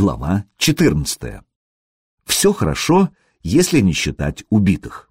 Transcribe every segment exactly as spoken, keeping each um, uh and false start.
Глава четырнадцатая. Все хорошо, если не считать убитых.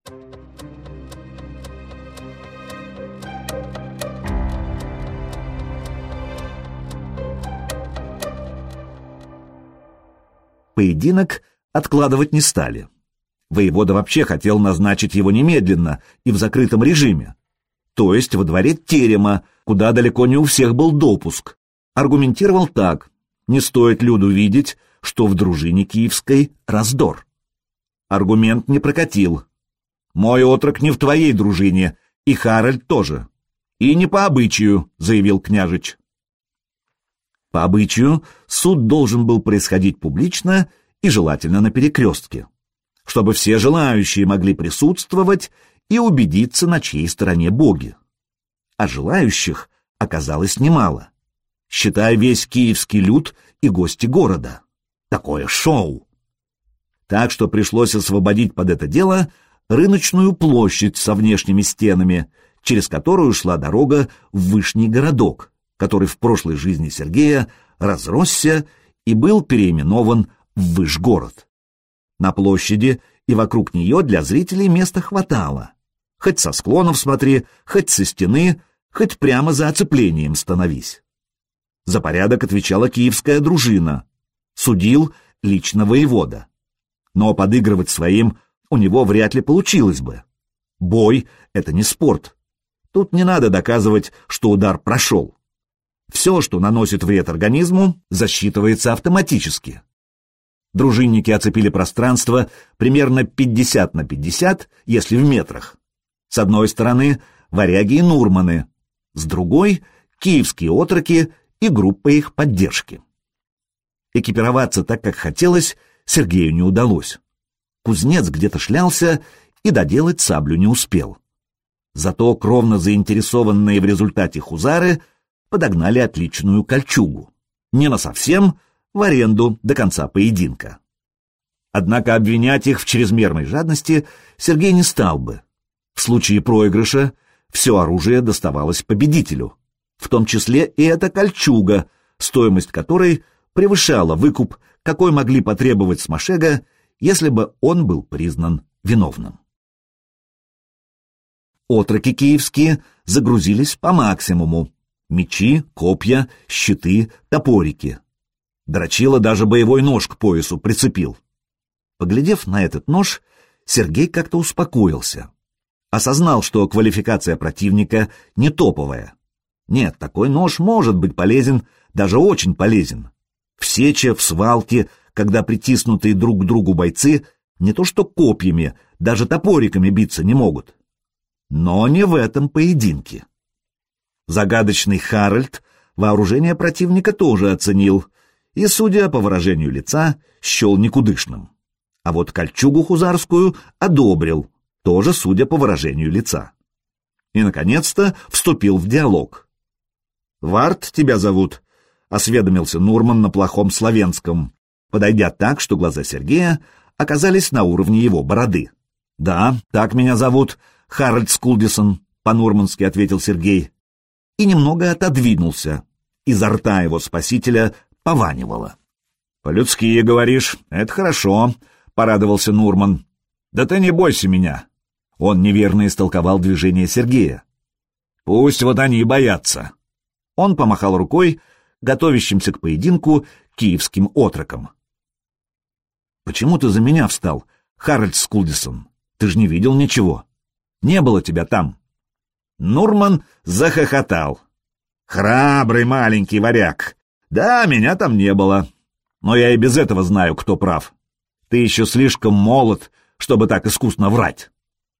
Поединок откладывать не стали. Воевода вообще хотел назначить его немедленно и в закрытом режиме, то есть во дворе терема, куда далеко не у всех был допуск. Аргументировал так: не стоит люду видеть, что в дружине киевской раздор. Аргумент не прокатил. «Мой отрок не в твоей дружине, и Харальд тоже. И не по обычаю», — заявил княжич. По обычаю суд должен был происходить публично и желательно на перекрестке, чтобы все желающие могли присутствовать и убедиться, на чьей стороне боги. А желающих оказалось немало. Считай весь киевский люд и гости города. Такое шоу! Так что пришлось освободить под это дело рыночную площадь со внешними стенами, через которую шла дорога в Вышний городок, который в прошлой жизни Сергея разросся и был переименован в Вышгород. На площади и вокруг нее для зрителей места хватало. Хоть со склонов смотри, хоть со стены, хоть прямо за оцеплением становись. За порядок отвечала киевская дружина. Судил лично воевода. Но подыгрывать своим у него вряд ли получилось бы. Бой — это не спорт. Тут не надо доказывать, что удар прошел. Все, что наносит вред организму, засчитывается автоматически. Дружинники оцепили пространство примерно пятьдесят на пятьдесят, если в метрах. С одной стороны — варяги и нурманы, с другой — киевские отроки и группа их поддержки. Экипироваться так, как хотелось, Сергею не удалось. Кузнец где-то шлялся и доделать саблю не успел. Зато кровно заинтересованные в результате хузары подогнали отличную кольчугу. Не насовсем, в аренду до конца поединка. Однако обвинять их в чрезмерной жадности Сергей не стал бы. В случае проигрыша все оружие доставалось победителю, в том числе и эта кольчуга, стоимость которой превышала выкуп, какой могли потребовать с Машега, если бы он был признан виновным. Отроки киевские загрузились по максимуму: мечи, копья, щиты, топорики. Дрочила даже боевой нож к поясу прицепил. Поглядев на этот нож, Сергей как-то успокоился. Осознал, что квалификация противника не топовая. Нет, такой нож может быть полезен, даже очень полезен. В сече, в свалке, когда притиснутые друг к другу бойцы не то что копьями, даже топориками биться не могут. Но не в этом поединке. Загадочный Харальд вооружение противника тоже оценил и, судя по выражению лица, счел никудышным. А вот кольчугу хузарскую одобрил, тоже судя по выражению лица. И, наконец-то, вступил в диалог. «Варт тебя зовут?» — осведомился Нурман на плохом славянском, подойдя так, что глаза Сергея оказались на уровне его бороды. «Да, так меня зовут, Харальд Скулдисон», — по-нурмански ответил Сергей, и немного отодвинулся. Изо рта его спасителя пованивало. «По-людски, говоришь, это хорошо», — порадовался Нурман. «Да ты не бойся меня». Он неверно истолковал движение Сергея. «Пусть вот они и боятся». Он помахал рукой готовящимся к поединку киевским отрокам. «Почему ты за меня встал, Харальд Скулдисон? Ты же не видел ничего. Не было тебя там». Нурман захохотал. «Храбрый маленький варяг. Да, меня там не было. Но я и без этого знаю, кто прав. Ты еще слишком молод, чтобы так искусно врать».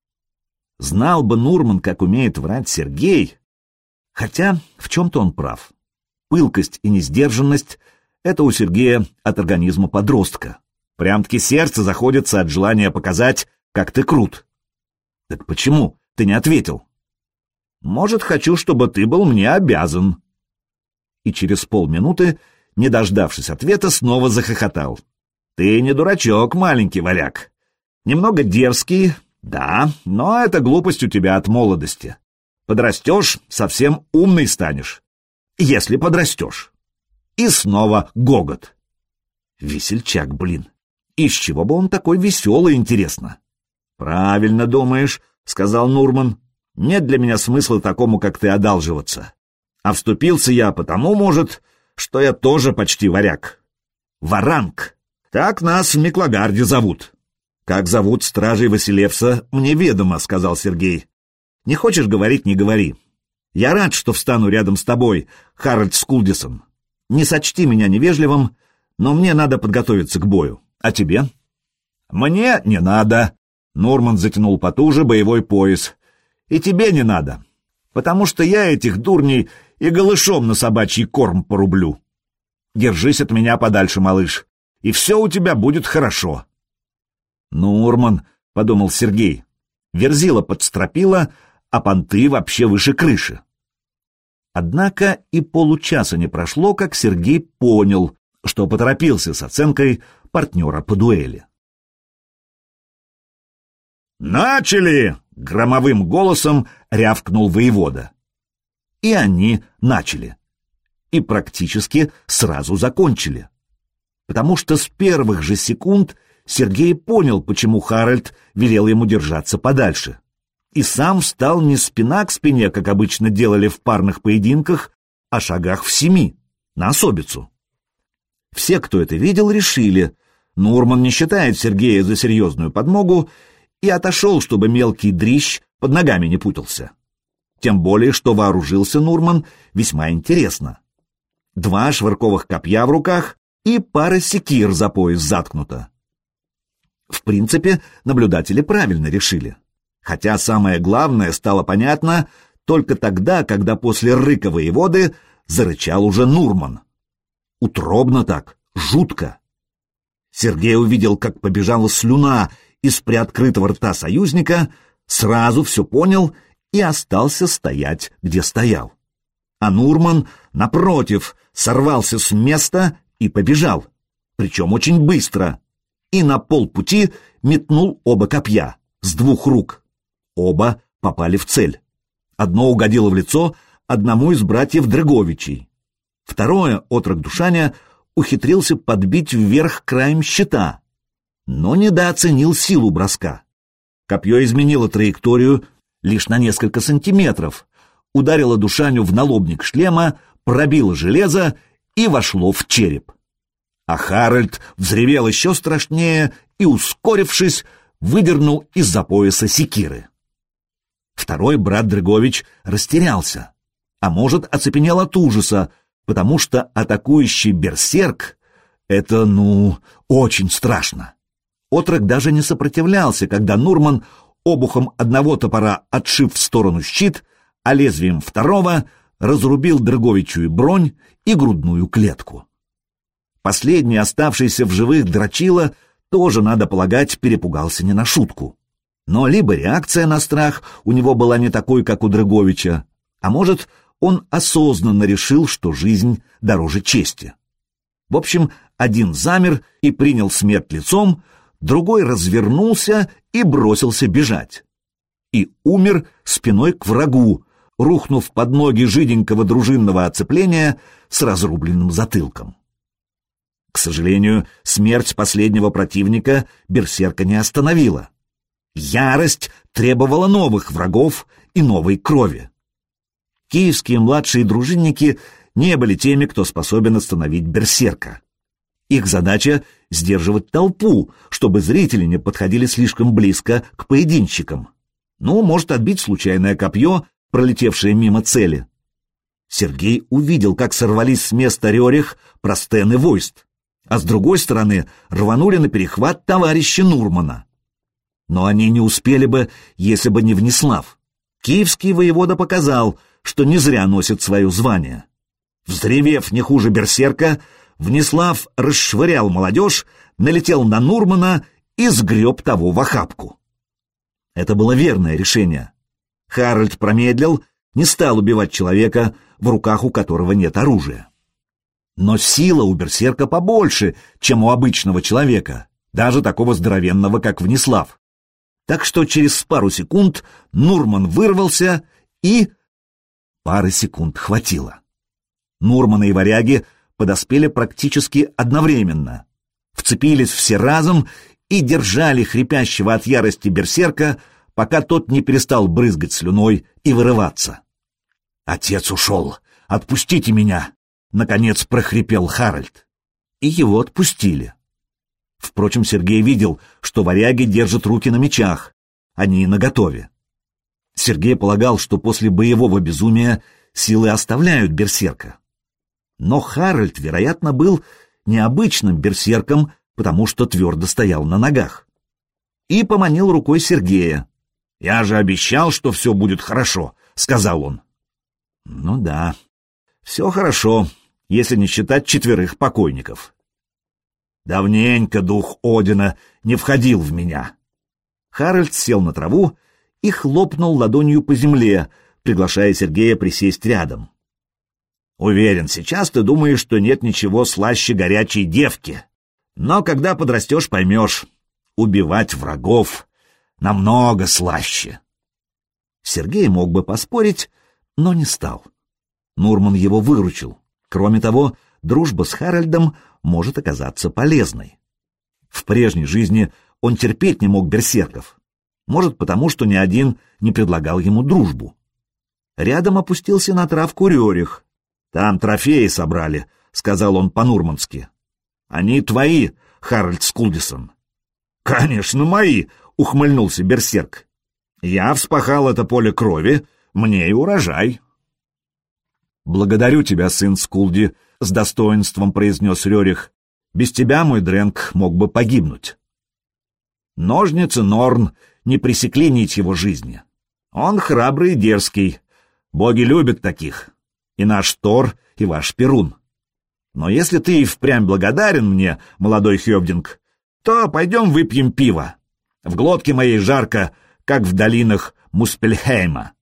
Знал бы Нурман, как умеет врать Сергей. Хотя в чем-то он прав. Пылкость и несдержанность — это у Сергея от организма подростка. Прям-таки сердце заходится от желания показать, как ты крут. «Так почему ты не ответил?» «Может, хочу, чтобы ты был мне обязан». И через полминуты, не дождавшись ответа, снова захохотал. «Ты не дурачок, маленький варяг. Немного дерзкий, да, но это глупость у тебя от молодости. Подрастешь, совсем умный станешь. Если подрастешь». И снова гогот. Весельчак, блин. Из чего бы он такой веселый, интересно? Правильно думаешь, сказал Нурман. Нет для меня смысла такому, как ты, одалживаться. А вступился я потому, может, что я тоже почти варяг. Варанг. Так нас в Миклагарде зовут. Как зовут стражей Василевса, мне ведомо, сказал Сергей. Не хочешь говорить, не говори. Я рад, что встану рядом с тобой, Харальд Скулдисон. Не сочти меня невежливым, но мне надо подготовиться к бою. А тебе? Мне не надо. Нурман затянул потуже боевой пояс. И тебе не надо, потому что я этих дурней и голышом на собачий корм порублю. Держись от меня подальше, малыш, и все у тебя будет хорошо. Нурман, — подумал Сергей, — верзила подстропила, а понты вообще выше крыши. Однако и получаса не прошло, как Сергей понял, что поторопился с оценкой партнера по дуэли. «Начали!» — громовым голосом рявкнул воевода. И они начали. И практически сразу закончили. Потому что с первых же секунд Сергей понял, почему Харальд велел ему держаться подальше. И сам встал не спина к спине, как обычно делали в парных поединках, а шагах в семи, на особицу. Все, кто это видел, решили, Нурман не считает Сергея за серьезную подмогу, и отошел, чтобы мелкий дрищ под ногами не путался. Тем более, что вооружился Нурман весьма интересно. Два швырковых копья в руках и пара секир за пояс заткнута. В принципе, наблюдатели правильно решили. Хотя самое главное стало понятно только тогда, когда после рыка воеводы зарычал уже Нурман. Утробно так, жутко. Сергей увидел, как побежала слюна из приоткрытого рта союзника, сразу все понял и остался стоять, где стоял. А Нурман, напротив, сорвался с места и побежал, причем очень быстро, и на полпути метнул оба копья с двух рук. Оба попали в цель. Одно угодило в лицо одному из братьев Дрыговичей. Второе отрок Душаня ухитрился подбить вверх краем щита, но недооценил силу броска. Копье изменило траекторию лишь на несколько сантиметров, ударило Душаню в налобник шлема, пробило железо и вошло в череп. А Харальд взревел еще страшнее и, ускорившись, выдернул из-за пояса секиры. Второй брат Дрыгович растерялся, а может, оцепенел от ужаса, потому что атакующий берсерк — это, ну, очень страшно. Отрок даже не сопротивлялся, когда Нурман обухом одного топора, отшив в сторону щит, а лезвием второго разрубил Дрыговичу и бронь, и грудную клетку. Последний, оставшийся в живых дрочила, тоже, надо полагать, перепугался не на шутку. Но либо реакция на страх у него была не такой, как у Дрыговича, а может, он осознанно решил, что жизнь дороже чести. В общем, один замер и принял смерть лицом, другой развернулся и бросился бежать. И умер спиной к врагу, рухнув под ноги жиденького дружинного оцепления с разрубленным затылком. К сожалению, смерть последнего противника берсерка не остановила. Ярость требовала новых врагов и новой крови. Киевские младшие дружинники не были теми, кто способен остановить берсерка. Их задача — сдерживать толпу, чтобы зрители не подходили слишком близко к поединщикам. Ну, может отбить случайное копье, пролетевшее мимо цели. Сергей увидел, как сорвались с места Рерих, Простен и Войст, а с другой стороны рванули на перехват товарищи Нурмана. Но они не успели бы, если бы не Внеслав. Киевский воевода показал, что не зря носит свое звание. Взревев не хуже берсерка, Внеслав расшвырял молодежь, налетел на Нурмана и сгреб того в охапку. Это было верное решение. Харальд промедлил, не стал убивать человека, в руках у которого нет оружия. Но сила у берсерка побольше, чем у обычного человека, даже такого здоровенного, как Внеслав. Так что через пару секунд Нурман вырвался, и... Пары секунд хватило. Нурманы и варяги подоспели практически одновременно, вцепились все разом и держали хрипящего от ярости берсерка, пока тот не перестал брызгать слюной и вырываться. «Отец ушел! Отпустите меня!» — наконец прохрипел Харальд. И его отпустили. Впрочем, Сергей видел, что варяги держат руки на мечах, они наготове. Сергей полагал, что после боевого безумия силы оставляют берсерка. Но Харальд, вероятно, был необычным берсерком, потому что твердо стоял на ногах. И поманил рукой Сергея. «Я же обещал, что все будет хорошо», — сказал он. «Ну да, все хорошо, если не считать четверых покойников. Давненько дух Одина не входил в меня». Харальд сел на траву и хлопнул ладонью по земле, приглашая Сергея присесть рядом. «Уверен, сейчас ты думаешь, что нет ничего слаще горячей девки. Но когда подрастешь, поймешь, убивать врагов намного слаще». Сергей мог бы поспорить, но не стал. Нурман его выручил. Кроме того, дружба с Харальдом может оказаться полезной. В прежней жизни он терпеть не мог берсерков. Может, потому что ни один не предлагал ему дружбу. Рядом опустился на травку Рерих. «Там трофеи собрали», — сказал он по-нурмански. «Они твои, Харальд Скулдисон». «Конечно, мои», — ухмыльнулся берсерк. «Я вспахал это поле крови, мне и урожай». «Благодарю тебя, сын Скулди», — с достоинством произнес Рерих. «Без тебя мой Дрэнк мог бы погибнуть». Ножницы Норн не пресекли нить его жизни. Он храбрый и дерзкий. Боги любят таких. И наш Тор, и ваш Перун. Но если ты и впрямь благодарен мне, молодой Хёвдинг, то пойдем выпьем пиво. В глотке моей жарко, как в долинах Муспельхейма.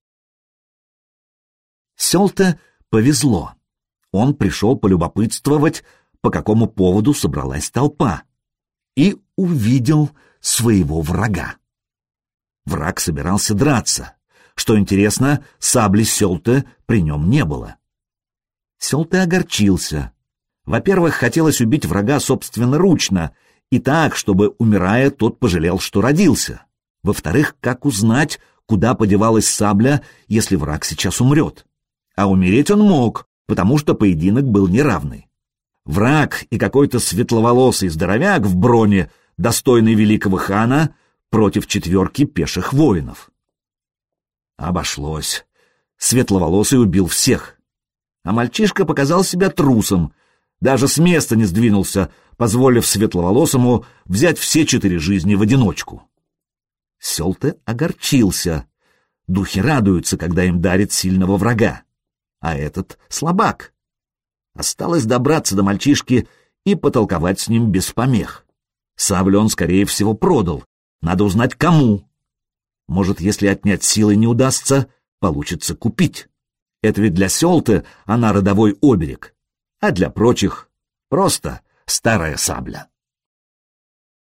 Сёлте повезло. Он пришел полюбопытствовать, по какому поводу собралась толпа, и увидел своего врага. Враг собирался драться. Что интересно, сабли Сёлте при нем не было. Сёлте огорчился. Во-первых, хотелось убить врага собственноручно, и так, чтобы, умирая, тот пожалел, что родился. Во-вторых, как узнать, куда подевалась сабля, если враг сейчас умрет? А умереть он мог, потому что поединок был неравный. Враг и какой-то светловолосый здоровяк в броне, достойный великого хана, против четверки пеших воинов. Обошлось. Светловолосый убил всех. А мальчишка показал себя трусом, даже с места не сдвинулся, позволив Светловолосому взять все четыре жизни в одиночку. Сёлте огорчился. Духи радуются, когда им дарит сильного врага. А этот слабак. Осталось добраться до мальчишки и потолковать с ним без помех. Саблю он, скорее всего, продал. Надо узнать, кому. Может, если отнять силы не удастся, получится купить. Это ведь для Сёлте она родовой оберег, а для прочих просто старая сабля.